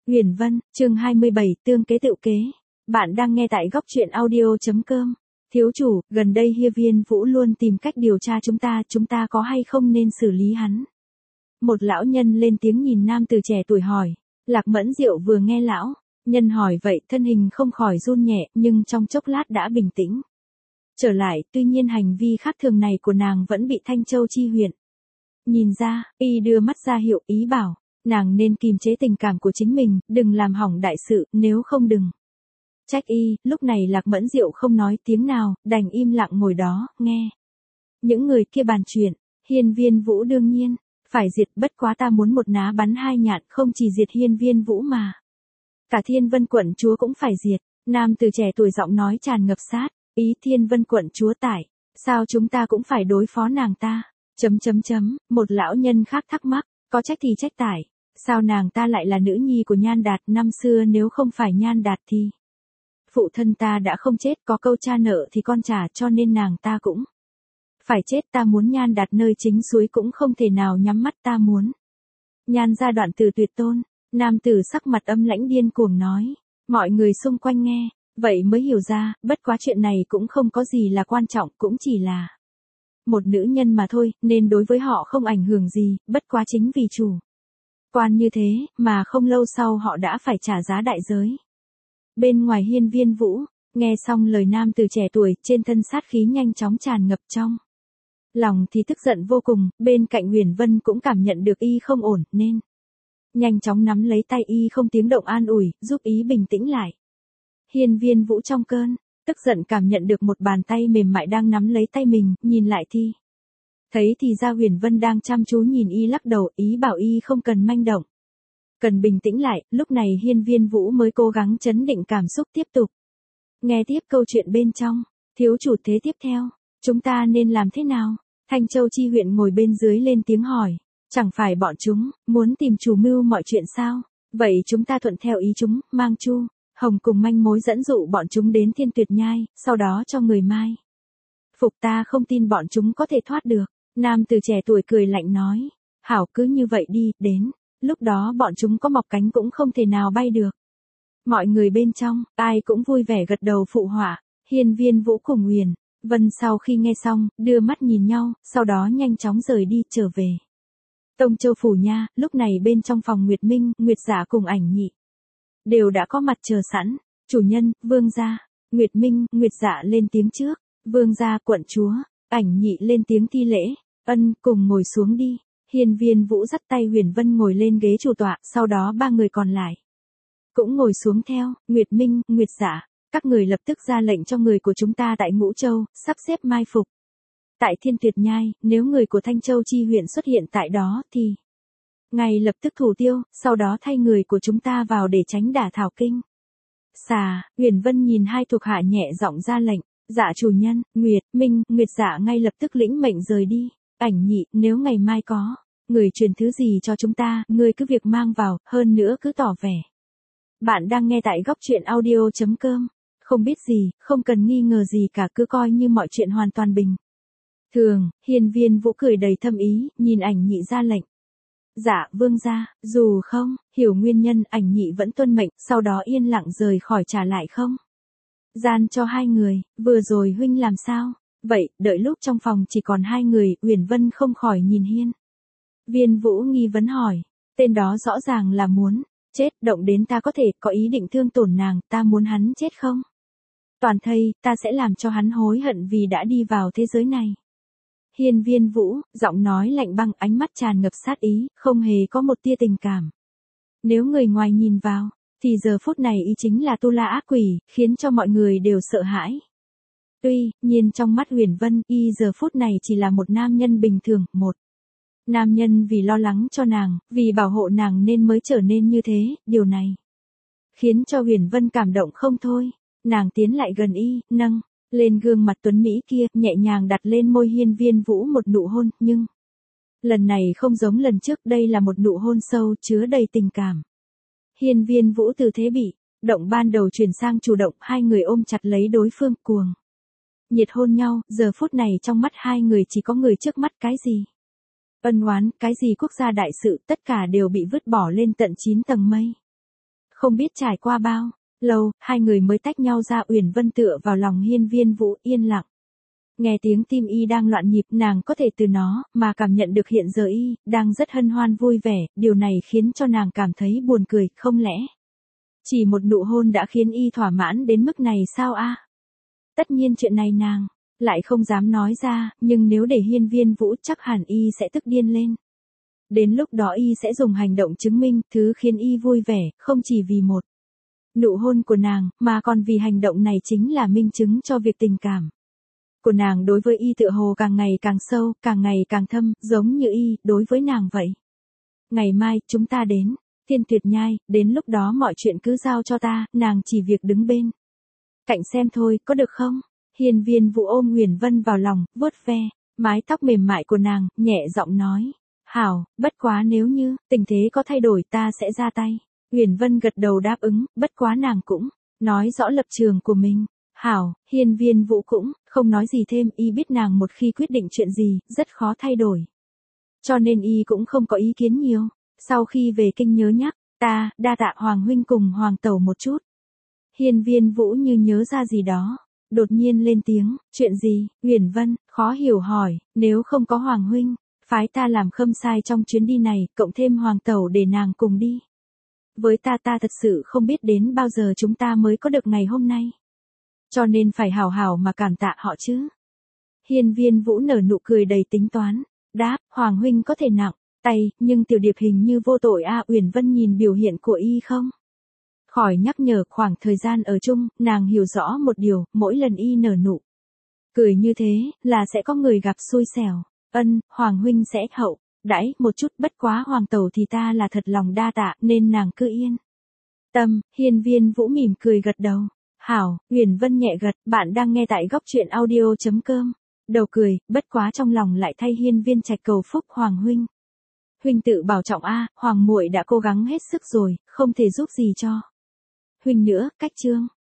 Huyền Vân, chương 27, tương kế tự kế. Bạn đang nghe tại góc truyện audio.com. Thiếu chủ, gần đây Hiên Viên Vũ luôn tìm cách điều tra chúng ta có hay không nên xử lý hắn. Một lão nhân lên tiếng nhìn nam từ trẻ tuổi hỏi. Lạc Mẫn Diệu vừa nghe lão nhân hỏi vậy, thân hình không khỏi run nhẹ, nhưng trong chốc lát đã bình tĩnh trở lại, tuy nhiên hành vi khác thường này của nàng vẫn bị Thanh Châu chi huyện nhìn ra, y đưa mắt ra hiệu ý bảo nàng nên kìm chế tình cảm của chính mình, đừng làm hỏng đại sự, nếu không đừng trách y. Lúc này Lạc Mẫn Diệu không nói tiếng nào, đành im lặng ngồi đó, nghe những người kia bàn chuyện. Hiên Viên Vũ đương nhiên phải diệt, bất quá ta muốn một ná bắn hai nhạn, không chỉ diệt Hiên Viên Vũ mà cả Thiên Vân quận chúa cũng phải diệt. Nam từ trẻ tuổi giọng nói tràn ngập sát ý. Thiên Vân quận chúa tại sao chúng ta cũng phải đối phó nàng ta? Một lão nhân khác thắc mắc, có trách thì trách tại sao nàng ta lại là nữ nhi của Nhan Đạt, năm xưa nếu không phải Nhan Đạt thì phụ thân ta đã không chết, có câu cha nợ thì con trả, cho nên nàng ta cũng phải chết. Ta muốn Nhan Đạt nơi chính suối cũng không thể nào nhắm mắt, ta muốn Nhan gia đoạn tử tuyệt tôn. Nam tử sắc mặt âm lãnh điên cuồng nói. Mọi người xung quanh nghe vậy mới hiểu ra, bất quá chuyện này cũng không có gì là quan trọng, cũng chỉ là một nữ nhân mà thôi, nên đối với họ không ảnh hưởng gì, bất quá chính vì chủ quan như thế, mà không lâu sau họ đã phải trả giá đại giới. Bên ngoài Hiên Viên Vũ, nghe xong lời nam từ trẻ tuổi, trên thân sát khí nhanh chóng tràn ngập, trong lòng thì tức giận vô cùng, bên cạnh Huyền Vân cũng cảm nhận được y không ổn, nên nhanh chóng nắm lấy tay y không tiếng động an ủi, giúp ý bình tĩnh lại. Hiên Viên Vũ trong cơn tức giận cảm nhận được một bàn tay mềm mại đang nắm lấy tay mình, nhìn lại thì thấy thì ra Huyền Vân đang chăm chú nhìn y, lắc đầu ý bảo y không cần manh động, cần bình tĩnh lại. Lúc này Hiên Viên Vũ mới cố gắng trấn định cảm xúc, tiếp tục nghe tiếp câu chuyện bên trong. Thiếu chủ, thế tiếp theo chúng ta nên làm thế nào? Thanh Châu chi huyện ngồi bên dưới lên tiếng hỏi. Chẳng phải bọn chúng muốn tìm chủ mưu mọi chuyện sao? Vậy chúng ta thuận theo ý chúng, mang Chu Hồng cùng manh mối dẫn dụ bọn chúng đến Thiên Tuyệt Nhai, sau đó cho người mai phục. Ta không tin bọn chúng có thể thoát được. Nam từ trẻ tuổi cười lạnh nói. Hảo, cứ như vậy đi, đến lúc đó bọn chúng có mọc cánh cũng không thể nào bay được. Mọi người bên trong ai cũng vui vẻ gật đầu phụ họa. Hiên Viên Vũ cùng Huyền Vân sau khi nghe xong, đưa mắt nhìn nhau, sau đó nhanh chóng rời đi, trở về Tông Châu phủ nha. Lúc này bên trong phòng Nguyệt Minh, Nguyệt Dạ cùng Ảnh Nhị đều đã có mặt chờ sẵn. Chủ nhân, vương gia. Nguyệt Minh, Nguyệt Dạ lên tiếng trước. Vương gia, quận chúa. Ảnh Nhị lên tiếng thi lễ. Ân, cùng ngồi xuống đi. Hiên Viên Vũ dắt tay Huyền Vân ngồi lên ghế chủ tọa, sau đó ba người còn lại cũng ngồi xuống theo. Nguyệt Minh, Nguyệt Dạ, các người lập tức ra lệnh cho người của chúng ta tại Ngũ Châu sắp xếp mai phục tại Thiên Tuyệt Nhai, nếu người của Thanh Châu chi huyện xuất hiện tại đó thì ngay lập tức thủ tiêu, sau đó thay người của chúng ta vào để tránh đả thảo kinh xà. Huyền Vân nhìn hai thuộc hạ nhẹ giọng ra lệnh. Dạ chủ nhân. Nguyệt Minh, Nguyệt Dạ ngay lập tức lĩnh mệnh rời đi. Ảnh Nhị, nếu ngày mai có người truyền thứ gì cho chúng ta, ngươi cứ việc mang vào, hơn nữa cứ tỏ vẻ bạn đang nghe tại góc truyện audio.com. Không biết gì, không cần nghi ngờ gì cả, cứ coi như mọi chuyện hoàn toàn bình thường. Hiên Viên Vũ cười đầy thâm ý, nhìn Ảnh Nhị ra lệnh. Dạ vương gia. Dù không hiểu nguyên nhân, Ảnh Nhị vẫn tuân mệnh, sau đó yên lặng rời khỏi, trả lại không gian cho hai người. Vừa rồi huynh làm sao vậy? Đợi lúc trong phòng chỉ còn hai người, Huyền Vân không khỏi nhìn Hiên Viên Vũ nghi vấn hỏi. Tên đó rõ ràng là muốn chết, động đến ta có thể có ý định thương tổn nàng, ta muốn hắn chết không toàn thây, ta sẽ làm cho hắn hối hận vì đã đi vào thế giới này. Hiên Viên Vũ, giọng nói lạnh băng, ánh mắt tràn ngập sát ý, không hề có một tia tình cảm. Nếu người ngoài nhìn vào, thì giờ phút này y chính là tu la ác quỷ, khiến cho mọi người đều sợ hãi. Tuy nhiên trong mắt Huyền Vân, y giờ phút này chỉ là một nam nhân bình thường, một nam nhân vì lo lắng cho nàng, vì bảo hộ nàng nên mới trở nên như thế. Điều này khiến cho Huyền Vân cảm động không thôi. Nàng tiến lại gần y, nâng lên gương mặt tuấn mỹ kia, nhẹ nhàng đặt lên môi Hiên Viên Vũ một nụ hôn, nhưng lần này không giống lần trước, đây là một nụ hôn sâu, chứa đầy tình cảm. Hiên Viên Vũ từ thế bị động ban đầu chuyển sang chủ động, hai người ôm chặt lấy đối phương, cuồng nhiệt hôn nhau. Giờ phút này trong mắt hai người chỉ có người trước mắt, cái gì ân oán, cái gì quốc gia đại sự, tất cả đều bị vứt bỏ lên tận 9 tầng mây. Không biết trải qua bao lâu, hai người mới tách nhau ra. Uyển Vân tựa vào lòng Hiên Viên Vũ yên lặng. Nghe tiếng tim y đang loạn nhịp, nàng có thể từ nó mà cảm nhận được hiện giờ y đang rất hân hoan vui vẻ, điều này khiến cho nàng cảm thấy buồn cười, không lẽ chỉ một nụ hôn đã khiến y thỏa mãn đến mức này sao a? Tất nhiên chuyện này nàng lại không dám nói ra, nhưng nếu để Hiên Viên Vũ chắc hẳn y sẽ tức điên lên. Đến lúc đó y sẽ dùng hành động chứng minh thứ khiến y vui vẻ, không chỉ vì một nụ hôn của nàng, mà còn vì hành động này chính là minh chứng cho việc tình cảm của nàng đối với y tựa hồ càng ngày càng sâu, càng ngày càng thâm, giống như y đối với nàng vậy. Ngày mai, chúng ta đến Thiên Tuyệt Nhai, đến lúc đó mọi chuyện cứ giao cho ta, nàng chỉ việc đứng bên cạnh xem thôi, có được không? Hiên Viên Vũ ôm Uyển Vân vào lòng, vuốt ve mái tóc mềm mại của nàng, nhẹ giọng nói, hảo, bất quá nếu như tình thế có thay đổi ta sẽ ra tay. Uyển Vân gật đầu đáp ứng, bất quá nàng cũng nói rõ lập trường của mình. Hảo, Hiên Viên Vũ cũng không nói gì thêm, y biết nàng một khi quyết định chuyện gì, rất khó thay đổi. Cho nên y cũng không có ý kiến nhiều. Sau khi về kinh nhớ nhắc, ta, đa tạ Hoàng huynh cùng Hoàng tẩu một chút. Hiên Viên Vũ như nhớ ra gì đó, đột nhiên lên tiếng, chuyện gì? Uyển Vân khó hiểu hỏi, nếu không có Hoàng huynh phái ta làm khâm sai trong chuyến đi này, cộng thêm Hoàng tẩu để nàng cùng đi với ta thật sự không biết đến bao giờ chúng ta mới có được ngày hôm nay. Cho nên phải hào hào mà cảm tạ họ chứ. Hiên Viên Vũ nở nụ cười đầy tính toán, đáp, Hoàng huynh có thể nặng tay, nhưng tiểu điệp hình như vô tội a. Uyển Vân nhìn biểu hiện của y không khỏi nhắc nhở khoảng thời gian ở chung, nàng hiểu rõ một điều, mỗi lần y nở nụ cười như thế, là sẽ có người gặp xui xẻo. Hoàng huynh sẽ hậu đãi một chút, bất quá Hoàng tẩu thì ta là thật lòng đa tạ, nên nàng cứ yên tâm. Hiên Viên Vũ mỉm cười gật đầu. Hảo, Uyển Vân nhẹ gật, bạn đang nghe tại góc truyện audio.com. Đầu cười, bất quá trong lòng lại thay Hiên Viên Trạch cầu phúc Hoàng huynh. Huynh tự bảo trọng a, Hoàng muội đã cố gắng hết sức rồi, không thể giúp gì cho huynh nữa. Cách chương